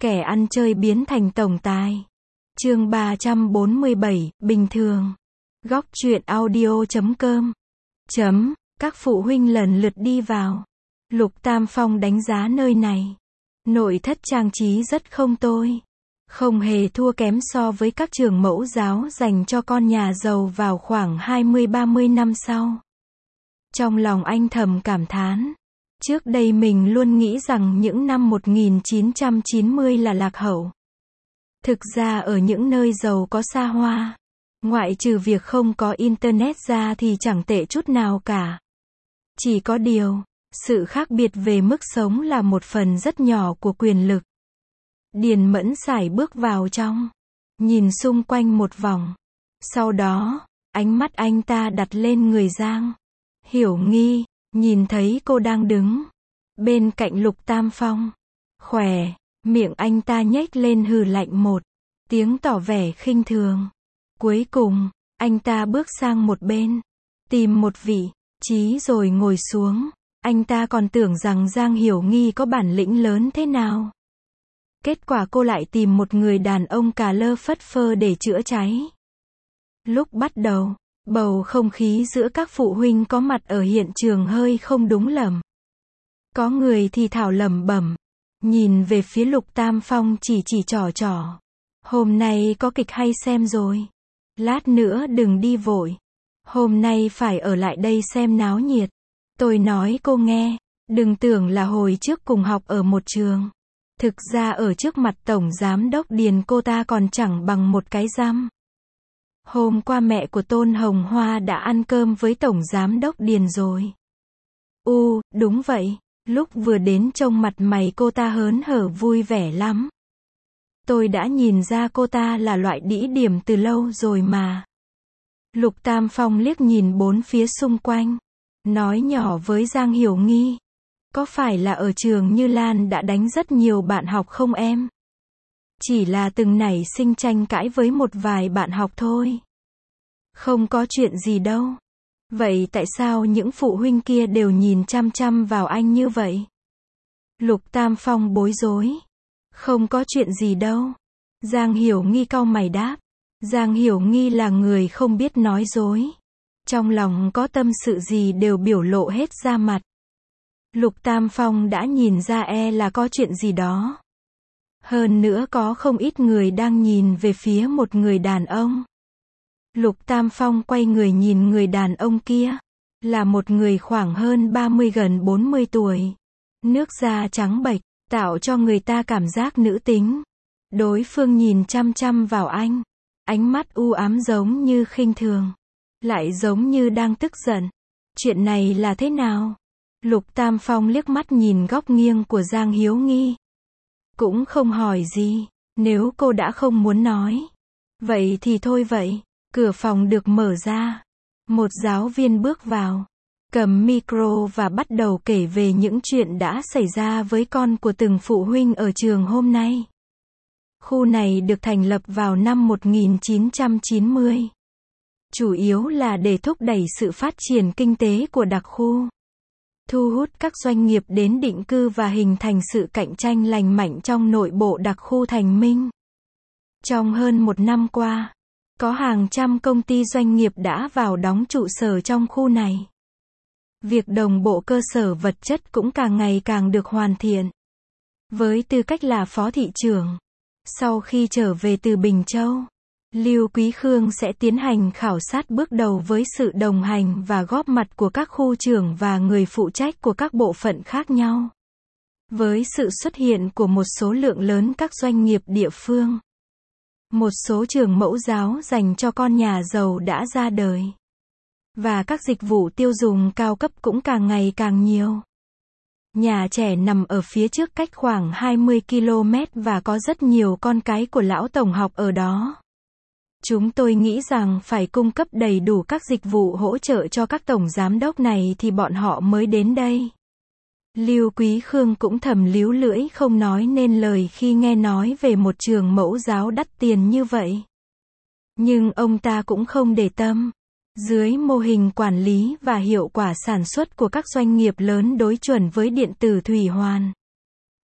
Kẻ ăn chơi biến thành tổng tài. Chương 347, bình thường. Góc truyện audio.com. Các phụ huynh lần lượt đi vào. Lục Tam Phong đánh giá nơi này. Nội thất trang trí rất không tồi. Không hề thua kém so với các trường mẫu giáo dành cho con nhà giàu vào khoảng 20-30 năm sau. Trong lòng anh thầm cảm thán. Trước đây mình luôn nghĩ rằng những năm 1990 là lạc hậu. Thực ra ở những nơi giàu có xa hoa, ngoại trừ việc không có internet ra thì chẳng tệ chút nào cả. Chỉ có điều, sự khác biệt về mức sống là một phần rất nhỏ của quyền lực. Điền Mẫn sải bước vào trong, nhìn xung quanh một vòng. Sau đó, ánh mắt anh ta đặt lên người Giang Hiểu Nghi, nhìn thấy cô đang đứng bên cạnh Lục Tam Phong. Khóe miệng anh ta nhếch lên hừ lạnh một tiếng tỏ vẻ khinh thường. Cuối cùng, anh ta bước sang một bên, tìm một vị trí rồi ngồi xuống. Anh ta còn tưởng rằng Giang Hiểu Nghi có bản lĩnh lớn thế nào. Kết quả cô lại tìm một người đàn ông cà lơ phất phơ để chữa cháy. Lúc bắt đầu, bầu không khí giữa các phụ huynh có mặt ở hiện trường hơi không đúng lầm. Có người thì thảo lẩm bẩm, nhìn về phía Lục Tam Phong chỉ trò. Hôm nay có kịch hay xem rồi. Lát nữa đừng đi vội. Hôm nay phải ở lại đây xem náo nhiệt. Tôi nói cô nghe, đừng tưởng là hồi trước cùng học ở một trường. Thực ra ở trước mặt Tổng Giám đốc Điền cô ta còn chẳng bằng một cái răm. Hôm qua mẹ của Tôn Hồng Hoa đã ăn cơm với Tổng Giám đốc Điền rồi. Đúng vậy. Lúc vừa đến trông mặt mày cô ta hớn hở vui vẻ lắm. Tôi đã nhìn ra cô ta là loại đĩ điểm từ lâu rồi mà. Lục Tam Phong liếc nhìn bốn phía xung quanh, nói nhỏ với Giang Hiểu Nghi. Có phải là ở trường Như Lan đã đánh rất nhiều bạn học không em? Chỉ là từng nảy sinh tranh cãi với một vài bạn học thôi. Không có chuyện gì đâu. Vậy tại sao những phụ huynh kia đều nhìn chăm chăm vào anh như vậy? Lục Tam Phong bối rối. Không có chuyện gì đâu. Giang Hiểu Nghi cau mày đáp. Giang Hiểu Nghi là người không biết nói dối. Trong lòng có tâm sự gì đều biểu lộ hết ra mặt. Lục Tam Phong đã nhìn ra là có chuyện gì đó. Hơn nữa có không ít người đang nhìn về phía một người đàn ông. Lục Tam Phong quay người nhìn người đàn ông kia. Là một người khoảng hơn 30 gần 40 tuổi. Nước da trắng bệch, tạo cho người ta cảm giác nữ tính. Đối phương nhìn chăm chăm vào anh. Ánh mắt u ám giống như khinh thường. Lại giống như đang tức giận. Chuyện này là thế nào? Lục Tam Phong liếc mắt nhìn góc nghiêng của Giang Hiểu Nghi. Cũng không hỏi gì. Nếu cô đã không muốn nói. Vậy thì thôi vậy. Cửa phòng được mở ra. Một giáo viên bước vào. Cầm micro và bắt đầu kể về những chuyện đã xảy ra với con của từng phụ huynh ở trường hôm nay. Khu này được thành lập vào năm 1990. Chủ yếu là để thúc đẩy sự phát triển kinh tế của đặc khu. Thu hút các doanh nghiệp đến định cư và hình thành sự cạnh tranh lành mạnh trong nội bộ đặc khu Thành Minh. Trong hơn một năm qua, có hàng trăm công ty doanh nghiệp đã vào đóng trụ sở trong khu này. Việc đồng bộ cơ sở vật chất cũng càng ngày càng được hoàn thiện. Với tư cách là phó thị trưởng, sau khi trở về từ Bình Châu, Lưu Quý Khương sẽ tiến hành khảo sát bước đầu với sự đồng hành và góp mặt của các khu trưởng và người phụ trách của các bộ phận khác nhau. Với sự xuất hiện của một số lượng lớn các doanh nghiệp địa phương, một số trường mẫu giáo dành cho con nhà giàu đã ra đời. Và các dịch vụ tiêu dùng cao cấp cũng càng ngày càng nhiều. Nhà trẻ nằm ở phía trước cách khoảng 20 km và có rất nhiều con cái của lão tổng học ở đó. Chúng tôi nghĩ rằng phải cung cấp đầy đủ các dịch vụ hỗ trợ cho các tổng giám đốc này thì bọn họ mới đến đây. Lưu Quý Khương cũng thầm líu lưỡi không nói nên lời khi nghe nói về một trường mẫu giáo đắt tiền như vậy. Nhưng ông ta cũng không để tâm. Dưới mô hình quản lý và hiệu quả sản xuất của các doanh nghiệp lớn đối chuẩn với điện tử Thủy Hoàn,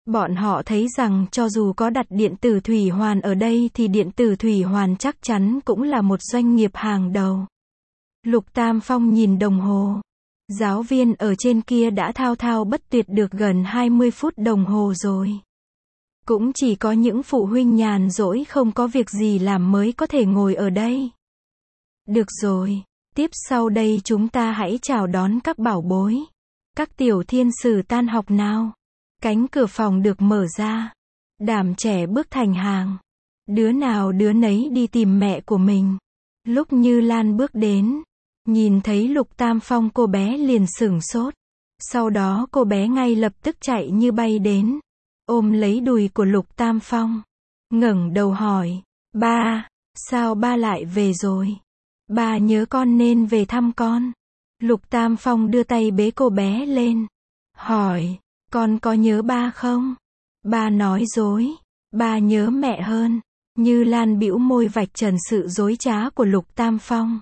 Bọn họ thấy rằng cho dù có đặt điện tử thủy hoàn ở đây thì điện tử thủy hoàn chắc chắn cũng là một doanh nghiệp hàng đầu. Lục Tam Phong nhìn đồng hồ. Giáo viên ở trên kia đã thao thao bất tuyệt được gần 20 phút đồng hồ rồi. Cũng chỉ có những phụ huynh nhàn rỗi không có việc gì làm mới có thể ngồi ở đây. Được rồi, tiếp sau đây chúng ta hãy chào đón các bảo bối. Các tiểu thiên使tan học nào. Cánh cửa phòng được mở ra. Đám trẻ bước thành hàng. Đứa nào đứa nấy đi tìm mẹ của mình. Lúc Như Lan bước đến, nhìn thấy Lục Tam Phong, cô bé liền sửng sốt. Sau đó cô bé ngay lập tức chạy như bay đến, ôm lấy đùi của Lục Tam Phong, ngẩng đầu hỏi, ba, sao ba lại về rồi? Ba nhớ con nên về thăm con. Lục Tam Phong đưa tay bế cô bé lên, hỏi, con có nhớ ba không? Ba nói dối, ba nhớ mẹ hơn. Như Lan bĩu môi vạch trần sự dối trá của Lục Tam Phong.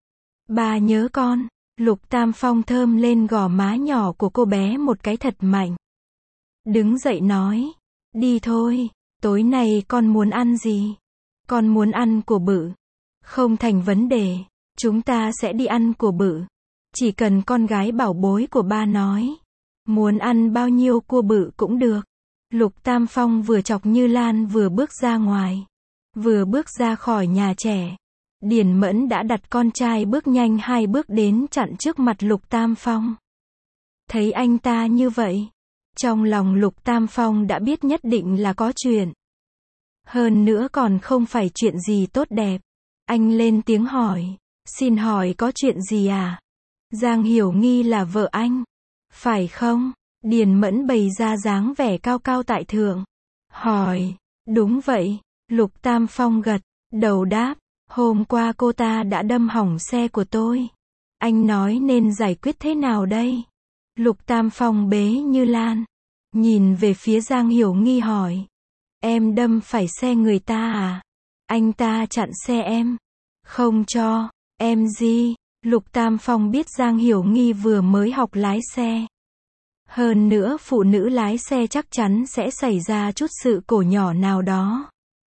Ba nhớ con. Lục Tam Phong thơm lên gò má nhỏ của cô bé một cái thật mạnh. Đứng dậy nói, đi thôi, tối nay con muốn ăn gì? Con muốn ăn của bự. Không thành vấn đề, chúng ta sẽ đi ăn của bự. Chỉ cần con gái bảo bối của ba nói, muốn ăn bao nhiêu cua bự cũng được. Lục Tam Phong vừa chọc Như Lan vừa bước ra ngoài. Vừa bước ra khỏi nhà trẻ, Điền Mẫn đã đặt con trai bước nhanh 2 bước đến chặn trước mặt Lục Tam Phong. Thấy anh ta như vậy, trong lòng Lục Tam Phong đã biết nhất định là có chuyện. Hơn nữa còn không phải chuyện gì tốt đẹp. Anh lên tiếng hỏi, xin hỏi có chuyện gì à? Giang Hiểu Nghi là vợ anh, phải không? Điền Mẫn bày ra dáng vẻ cao cao tại thượng. Hỏi, đúng vậy. Lục Tam Phong gật đầu đáp, hôm qua cô ta đã đâm hỏng xe của tôi. Anh nói nên giải quyết thế nào đây? Lục Tam Phong bế Như Lan, nhìn về phía Giang Hiểu Nghi hỏi, em đâm phải xe người ta à? Anh ta chặn xe em, không cho em gì. Lục Tam Phong biết Giang Hiểu Nghi vừa mới học lái xe. Hơn nữa phụ nữ lái xe chắc chắn sẽ xảy ra chút sự cố nhỏ nào đó.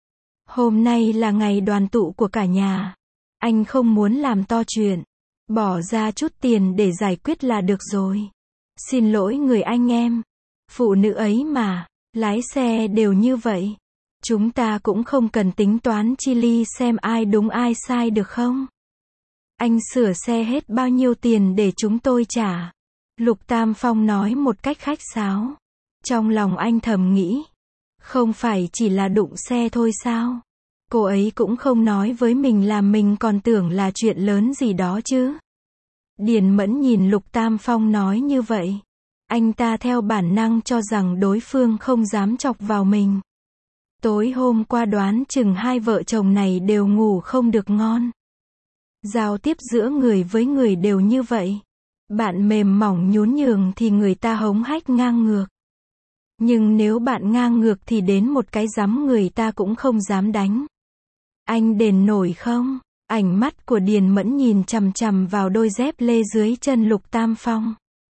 Hôm nay là ngày đoàn tụ của cả nhà. Anh không muốn làm to chuyện. Bỏ ra chút tiền để giải quyết là được rồi. Xin lỗi người anh em. Phụ nữ ấy mà, lái xe đều như vậy. Chúng ta cũng không cần tính toán chi ly xem ai đúng ai sai được không? Anh sửa xe hết bao nhiêu tiền để chúng tôi trả? Lục Tam Phong nói một cách khách sáo. Trong lòng anh thầm nghĩ, không phải chỉ là đụng xe thôi sao? Cô ấy cũng không nói với mình là mình còn tưởng là chuyện lớn gì đó chứ. Điền Mẫn nhìn Lục Tam Phong nói như vậy. Anh ta theo bản năng cho rằng đối phương không dám chọc vào mình. Tối hôm qua đoán chừng hai vợ chồng này đều ngủ không được ngon. Giao tiếp giữa người với người đều như vậy. Bạn mềm mỏng nhún nhường thì người ta hống hách ngang ngược. Nhưng nếu bạn ngang ngược thì đến một cái giấm người ta cũng không dám đánh. Anh đền nổi không? Ánh mắt của Điền Mẫn nhìn chằm chằm vào đôi dép lê dưới chân Lục Tam Phong.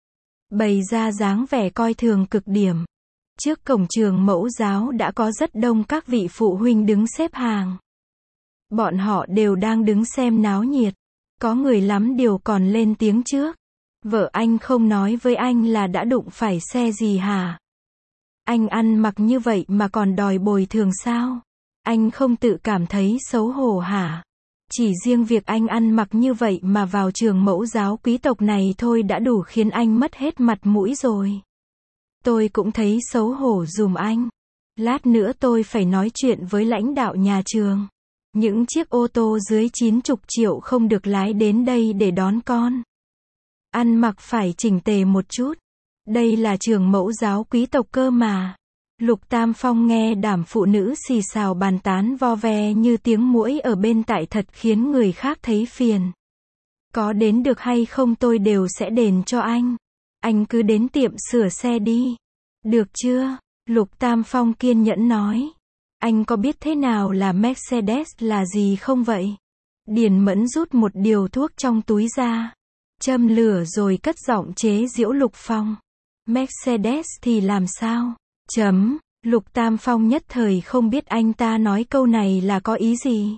Bày ra dáng vẻ coi thường cực điểm. Trước cổng trường mẫu giáo đã có rất đông các vị phụ huynh đứng xếp hàng. Bọn họ đều đang đứng xem náo nhiệt. Có người lắm điều còn lên tiếng trước. Vợ anh không nói với anh là đã đụng phải xe gì hả? Anh ăn mặc như vậy mà còn đòi bồi thường sao? Anh không tự cảm thấy xấu hổ hả? Chỉ riêng việc anh ăn mặc như vậy mà vào trường mẫu giáo quý tộc này thôi đã đủ khiến anh mất hết mặt mũi rồi. Tôi cũng thấy xấu hổ giùm anh. Lát nữa tôi phải nói chuyện với lãnh đạo nhà trường. Những chiếc ô tô dưới 90 triệu không được lái đến đây để đón con. Ăn mặc phải chỉnh tề một chút. Đây là trường mẫu giáo quý tộc cơ mà. Lục Tam Phong nghe đám phụ nữ xì xào bàn tán vo ve như tiếng muỗi ở bên tai thật khiến người khác thấy phiền. Có đến được hay không tôi đều sẽ đền cho anh. Anh cứ đến tiệm sửa xe đi. Được chưa? Lục Tam Phong kiên nhẫn nói. Anh có biết thế nào là Mercedes là gì không vậy? Điền Mẫn rút một điều thuốc trong túi ra. Châm lửa rồi cất giọng chế giễu Lục Phong. Mercedes thì làm sao? Lục Tam Phong nhất thời không biết anh ta nói câu này là có ý gì.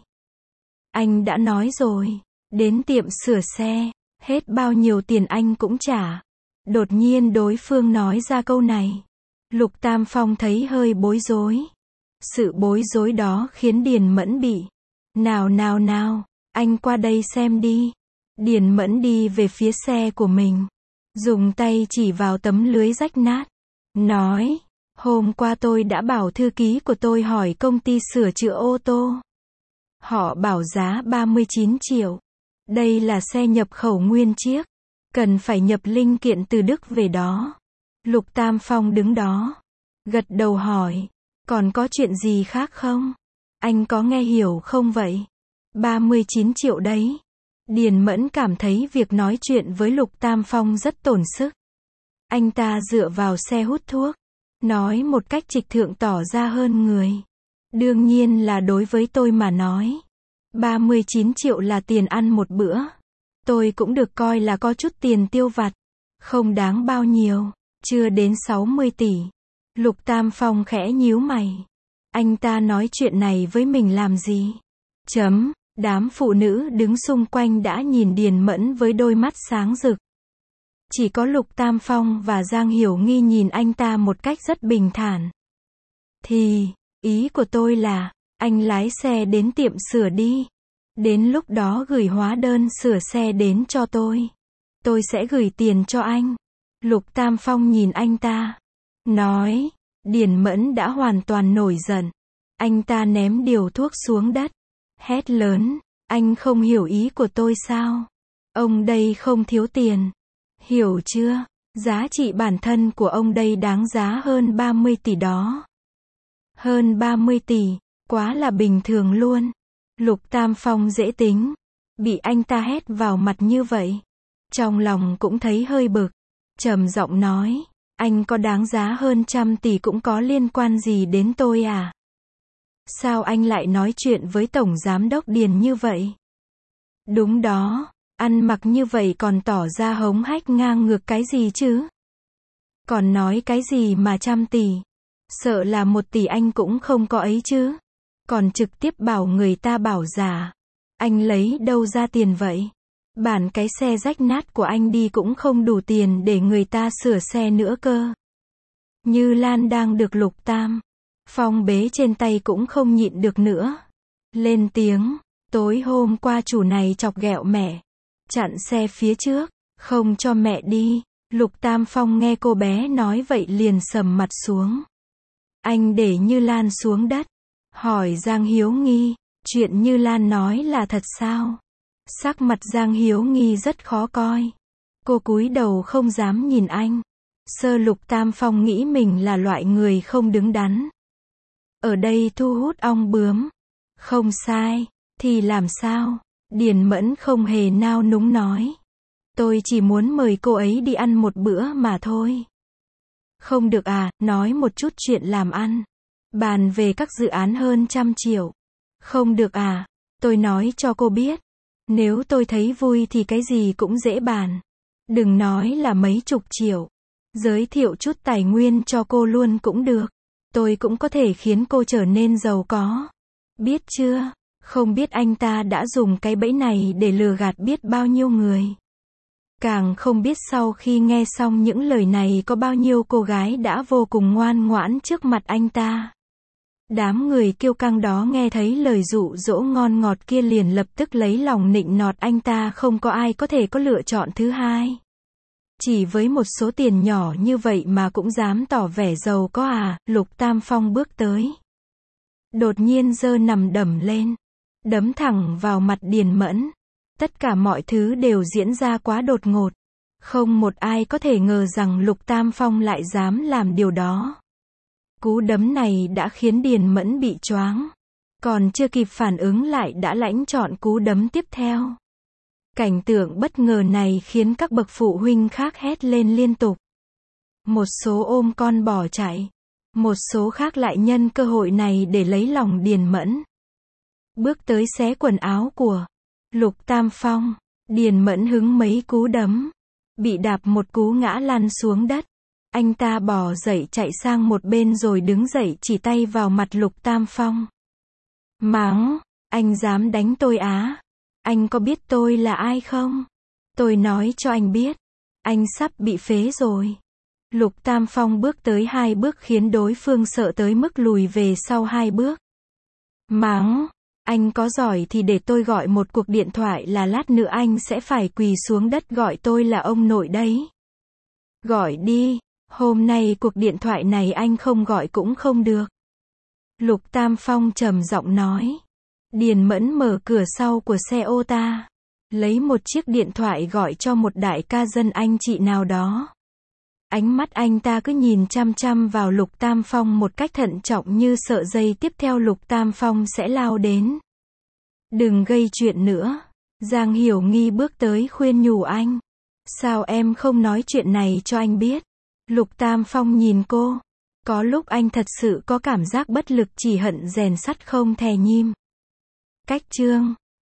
Anh đã nói rồi, đến tiệm sửa xe, hết bao nhiêu tiền anh cũng trả. Đột nhiên đối phương nói ra câu này. Lục Tam Phong thấy hơi bối rối. Sự bối rối đó khiến Điền Mẫn bị. Nào, anh qua đây xem đi. Điền Mẫn đi về phía xe của mình. Dùng tay chỉ vào tấm lưới rách nát. Nói, hôm qua tôi đã bảo thư ký của tôi hỏi công ty sửa chữa ô tô. Họ bảo giá 39 triệu. Đây là xe nhập khẩu nguyên chiếc. Cần phải nhập linh kiện từ Đức về đó. Lục Tam Phong đứng đó. Gật đầu hỏi. Còn có chuyện gì khác không? Anh có nghe hiểu không vậy? 39 triệu đấy. Điền Mẫn cảm thấy việc nói chuyện với Lục Tam Phong rất tổn sức. Anh ta dựa vào xe hút thuốc. Nói một cách trịch thượng tỏ ra hơn người. Đương nhiên là đối với tôi mà nói. 39 triệu là tiền ăn một bữa. Tôi cũng được coi là có chút tiền tiêu vặt. Không đáng bao nhiêu. Chưa đến 60 tỷ. Lục Tam Phong khẽ nhíu mày. Anh ta nói chuyện này với mình làm gì? Đám phụ nữ đứng xung quanh đã nhìn Điền Mẫn với đôi mắt sáng rực. Chỉ có Lục Tam Phong và Giang Hiểu Nghi nhìn anh ta một cách rất bình thản. Thì, ý của tôi là, anh lái xe đến tiệm sửa đi. Đến lúc đó gửi hóa đơn sửa xe đến cho tôi. Tôi sẽ gửi tiền cho anh. Lục Tam Phong nhìn anh ta. Nói, Điền Mẫn đã hoàn toàn nổi giận. Anh ta ném điều thuốc xuống đất. Hét lớn, anh không hiểu ý của tôi sao? Ông đây không thiếu tiền. Hiểu chưa? Giá trị bản thân của ông đây đáng giá hơn 30 tỷ đó. Hơn 30 tỷ, quá là bình thường luôn. Lục Tam Phong dễ tính. Bị anh ta hét vào mặt như vậy. Trong lòng cũng thấy hơi bực. Trầm giọng nói, anh có đáng giá hơn 100 tỷ cũng có liên quan gì đến tôi à? Sao anh lại nói chuyện với Tổng Giám đốc Điền như vậy? Đúng đó, ăn mặc như vậy còn tỏ ra hống hách ngang ngược cái gì chứ? Còn nói cái gì mà 100 tỷ? Sợ là 1 tỷ anh cũng không có ấy chứ? Còn trực tiếp bảo người ta bảo giả. Anh lấy đâu ra tiền vậy? Bản cái xe rách nát của anh đi cũng không đủ tiền để người ta sửa xe nữa cơ. Như Lan đang được Lục Tam Phong bế trên tay cũng không nhịn được nữa. Lên tiếng, tối hôm qua chủ này chọc ghẹo mẹ. Chặn xe phía trước, không cho mẹ đi. Lục Tam Phong nghe cô bé nói vậy liền sầm mặt xuống. Anh để Như Lan xuống đất. Hỏi Giang Hiếu Nghi, chuyện Như Lan nói là thật sao? Sắc mặt Giang Hiếu Nghi rất khó coi. Cô cúi đầu không dám nhìn anh. Lục Tam Phong nghĩ mình là loại người không đứng đắn. Ở đây thu hút ong bướm. Không sai. Thì làm sao? Điền Mẫn không hề nao núng nói. Tôi chỉ muốn mời cô ấy đi ăn một bữa mà thôi. Không được à, nói một chút chuyện làm ăn. Bàn về các dự án hơn 100 triệu. Không được à, tôi nói cho cô biết. Nếu tôi thấy vui thì cái gì cũng dễ bàn. Đừng nói là mấy chục triệu. Giới thiệu chút tài nguyên cho cô luôn cũng được. Tôi cũng có thể khiến cô trở nên giàu có. Biết chưa? Không biết anh ta đã dùng cái bẫy này để lừa gạt biết bao nhiêu người. Càng không biết sau khi nghe xong những lời này có bao nhiêu cô gái đã vô cùng ngoan ngoãn trước mặt anh ta. Đám người kiêu căng đó nghe thấy lời dụ dỗ ngon ngọt kia liền lập tức lấy lòng nịnh nọt anh ta, không có ai có thể có lựa chọn thứ hai. Chỉ với một số tiền nhỏ như vậy mà cũng dám tỏ vẻ giàu có à? Lục Tam Phong bước tới. Đột nhiên giơ nằm đấm lên. Đấm thẳng vào mặt Điền Mẫn. Tất cả mọi thứ đều diễn ra quá đột ngột. Không một ai có thể ngờ rằng Lục Tam Phong lại dám làm điều đó. Cú đấm này đã khiến Điền Mẫn bị choáng. Còn chưa kịp phản ứng lại đã lãnh trọn cú đấm tiếp theo. Cảnh tượng bất ngờ này khiến các bậc phụ huynh khác hét lên liên tục. Một số ôm con bỏ chạy. Một số khác lại nhân cơ hội này để lấy lòng Điền Mẫn. Bước tới xé quần áo của Lục Tam Phong. Điền Mẫn hứng mấy cú đấm. Bị đạp một cú ngã lăn xuống đất. Anh ta bò dậy chạy sang một bên rồi đứng dậy chỉ tay vào mặt Lục Tam Phong. Mắng, anh dám đánh tôi á? Anh có biết tôi là ai không? Tôi nói cho anh biết, anh sắp bị phế rồi. Lục Tam Phong bước tới 2 bước khiến đối phương sợ tới mức lùi về sau 2 bước. Mắng, anh có giỏi thì để tôi gọi một cuộc điện thoại là lát nữa anh sẽ phải quỳ xuống đất gọi tôi là ông nội đấy. Gọi đi, hôm nay cuộc điện thoại này anh không gọi cũng không được. Lục Tam Phong trầm giọng nói. Điền Mẫn mở cửa sau của xe ô ta, lấy một chiếc điện thoại gọi cho một đại ca dân anh chị nào đó. Ánh mắt anh ta cứ nhìn chăm chăm vào Lục Tam Phong một cách thận trọng như sợ giây tiếp theo Lục Tam Phong sẽ lao đến. Đừng gây chuyện nữa. Giang Hiểu Nghi bước tới khuyên nhủ anh. Sao em không nói chuyện này cho anh biết? Lục Tam Phong nhìn cô. Có lúc anh thật sự có cảm giác bất lực chỉ hận rèn sắt không thè nhim. Cách chương